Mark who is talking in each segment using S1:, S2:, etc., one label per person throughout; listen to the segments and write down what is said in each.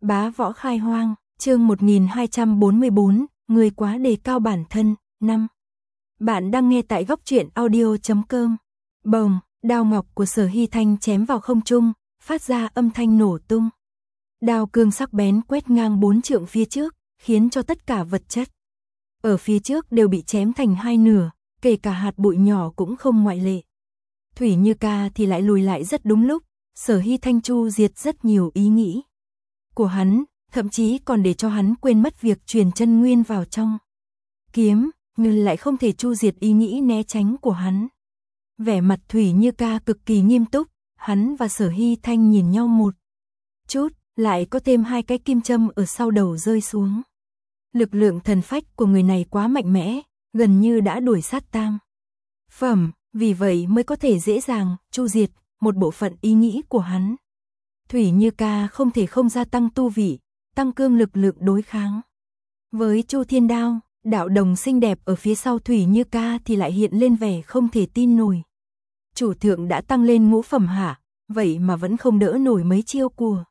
S1: Bá võ khai hoang, chương 1244, người quá đề cao bản thân, 5. Bạn đang nghe tại góc truyện audio.com. Bồng, đao ngọc của Sở Hy Thanh chém vào không trung, phát ra âm thanh nổ tung. Đao cương sắc bén quét ngang 4 trượng phía trước, khiến cho tất cả vật chất ở phía trước đều bị chém thành hai nửa, kể cả hạt bụi nhỏ cũng không ngoại lệ. Thủy Như Ca thì lại lùi lại rất đúng lúc, Sở Hy Thanh chu diệt rất nhiều ý nghĩ của hắn, thậm chí còn để cho hắn quên mất việc truyền chân nguyên vào trong kiếm, nhưng lại không thể chu diệt ý nghĩ né tránh của hắn. Vẻ mặt Thủy Như Ca cực kỳ nghiêm túc, hắn và Sở Hy Thanh nhìn nhau một chút, lại có thêm 2 cái kim châm ở sau đầu rơi xuống. Lực lượng thần phách của người này quá mạnh mẽ, gần như đã đuổi sát tam phẩm, vì vậy mới có thể dễ dàng chu diệt một bộ phận ý nghĩ của hắn. Thủy Như Ca không thể không gia tăng tu vị, tăng cường lực lượng đối kháng. Với Chu Thiên Đao, đạo đồng xinh đẹp ở phía sau Thủy Như Ca thì lại hiện lên vẻ không thể tin nổi. Chủ thượng đã tăng lên ngũ phẩm hả, vậy mà vẫn không đỡ nổi mấy chiêu của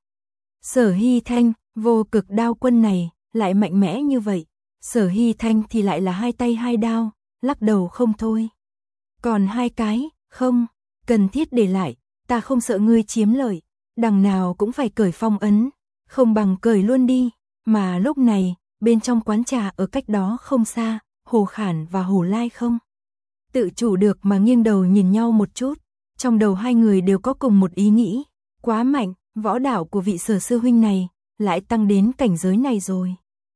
S1: Sở Hy Thanh. Vô cực đao quân này lại mạnh mẽ như vậy, Sở Hy Thanh thì lại là 2 tay 2 đao, lắc đầu không thôi. Còn 2 cái, không cần thiết để lại, ta không sợ ngươi chiếm lợi, đằng nào cũng phải cởi phong ấn, không bằng cởi luôn đi. Mà lúc này, bên trong quán trà ở cách đó không xa, Hồ Khản và Hồ Lai không tự chủ được mà nghiêng đầu nhìn nhau một chút, trong đầu hai người đều có cùng một ý nghĩ, quá mạnh, võ đạo của vị Sở sư huynh này lại tăng đến cảnh giới này rồi.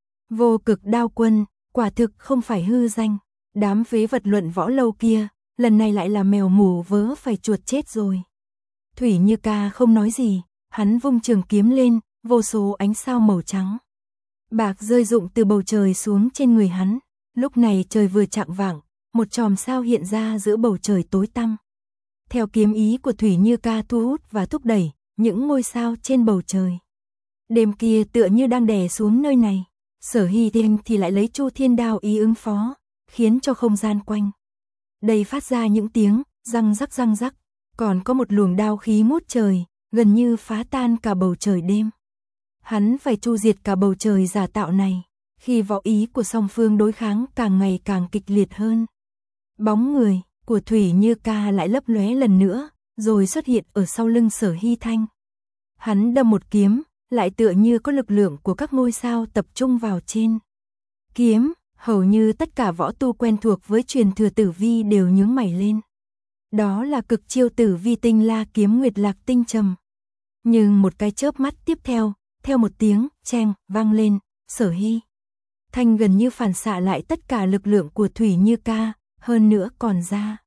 S1: Vô cực đao quân, quả thực không phải hư danh, đám phế vật luận võ lâu kia, lần này lại là mèo mù vớ phải chuột chết rồi. Thủy Như Ca không nói gì, hắn vung trường kiếm lên, vô số ánh sao màu trắng bạc rơi rụng từ bầu trời xuống trên người hắn. Lúc này trời vừa chạng vạng, một chòm sao hiện ra giữa bầu trời tối tăm. Theo kiếm ý của Thủy Như Ca thu hút và thúc đẩy những ngôi sao trên bầu trời. Đêm kia tựa như đang đè xuống nơi này. Sở Hy Thanh thì lại lấy Chu Thiên Đao ý ứng phó, khiến cho không gian quanh đây phát ra những tiếng răng rắc, còn có một luồng đao khí ngút trời, gần như phá tan cả bầu trời đêm. Hắn phải chu diệt cả bầu trời giả tạo này. Khi võ ý của song phương đối kháng càng ngày càng kịch liệt hơn, bóng người của Thủy Như Ca lại lấp lóe lần nữa, rồi xuất hiện ở sau lưng Sở Hy Thanh. Hắn đâm một kiếm, lại tựa như có lực lượng của các ngôi sao tập trung vào trên kiếm, hầu như tất cả võ tu quen thuộc với truyền thừa tử vi đều nhướng mày lên. Đó là cực chiêu tử vi tinh la kiếm nguyệt lạc tinh trầm. Nhưng một cái chớp mắt tiếp theo một tiếng cheng vang lên, Sở Hy Thanh gần như phản xạ lại tất cả lực lượng của Thủy Như Ca, hơn nữa còn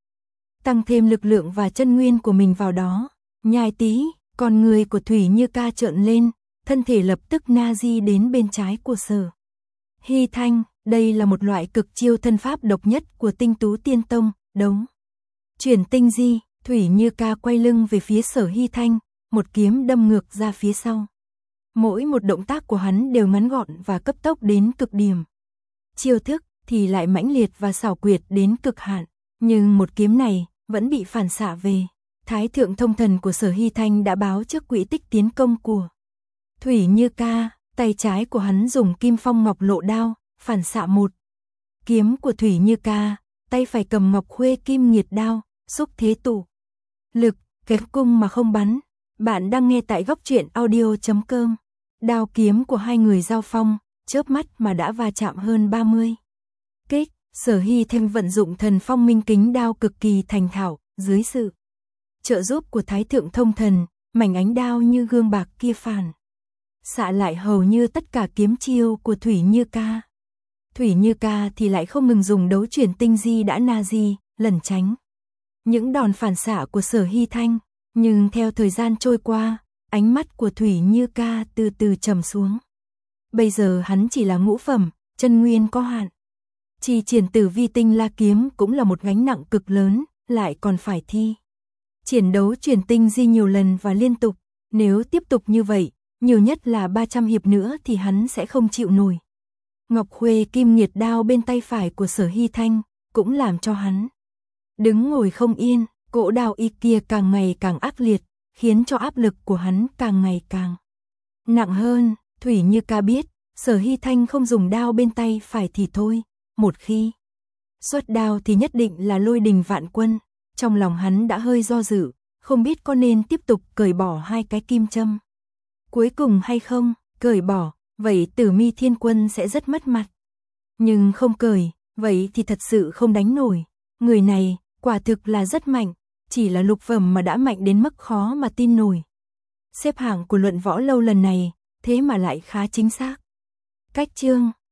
S1: tăng thêm lực lượng và chân nguyên của mình vào đó. Nhai tí, con người của Thủy Như Ca trợn lên, thân thể lập tức na di đến bên trái của Sở Hy Thanh. Đây là một loại cực chiêu thân pháp độc nhất của Tinh Tú Tiên Tông, đấu chuyển tinh di. Thủy Như Ca quay lưng về phía Sở Hy Thanh, một kiếm đâm ngược ra phía sau. Mỗi một động tác của hắn đều ngắn gọn và cấp tốc đến cực điểm. Chiêu thức thì lại mãnh liệt và xảo quyệt đến cực hạn, nhưng một kiếm này vẫn bị phản xạ về. Thái thượng thông thần của Sở Hy Thanh đã báo trước quỹ tích tiến công của Thủy Như Ca, tay trái của hắn dùng Kim Phong Ngọc Lộ đao phản xạ một kiếm của Thủy Như Ca, tay phải cầm Ngọc Khuê Kim Nghiệt đao, xúc thế tụ lực, kéo cung mà không bắn. Bạn đang nghe tại góc truyện audio.com. Đao kiếm của hai người giao phong, chớp mắt mà đã va chạm hơn 30 kích. Sở Hy Thanh vận dụng thần phong minh kính đao cực kỳ thành thạo, dưới sự trợ giúp của Thái thượng thông thần, mảnh ánh đao như gương bạc kia phản xạ lại hầu như tất cả kiếm chiêu của Thủy Như Ca. Thủy Như Ca thì lại không ngừng dùng đấu chuyển tinh di đã na di, lẩn tránh những đòn phản xạ của Sở Hy Thanh. Nhưng theo thời gian trôi qua, ánh mắt của Thủy Như Ca từ từ trầm xuống. Bây giờ hắn chỉ là ngũ phẩm, chân nguyên có hạn. Chi triển tử vi tinh la kiếm cũng là một gánh nặng cực lớn, lại còn phải thi triển đấu chuyển tinh di nhiều lần và liên tục. Nếu tiếp tục như vậy, nhiều nhất là 300 hiệp nữa thì hắn sẽ không chịu nổi. Ngọc Khuê Kim Nghiệt đao bên tay phải của Sở Hy Thanh cũng làm cho hắn đứng ngồi không yên. Cỗ đao y kia càng ngày càng ác liệt, khiến cho áp lực của hắn càng ngày càng nặng hơn. Thủy Như Ca biết, Sở Hy Thanh không dùng đao bên tay phải thì thôi, một khi xuất đao thì nhất định là lôi đình vạn quân. Trong lòng hắn đã hơi do dự, không biết có nên tiếp tục cởi bỏ hai cái kim châm cuối cùng hay không. Cởi bỏ, vậy Tử Mi Thiên Quân sẽ rất mất mặt. Nhưng không cởi, vậy thì thật sự không đánh nổi. Người này, quả thực là rất mạnh, chỉ là lục phẩm mà đã mạnh đến mức khó mà tin nổi. Xếp hạng của luận võ lâu lần này, thế mà lại khá chính xác. Cách chương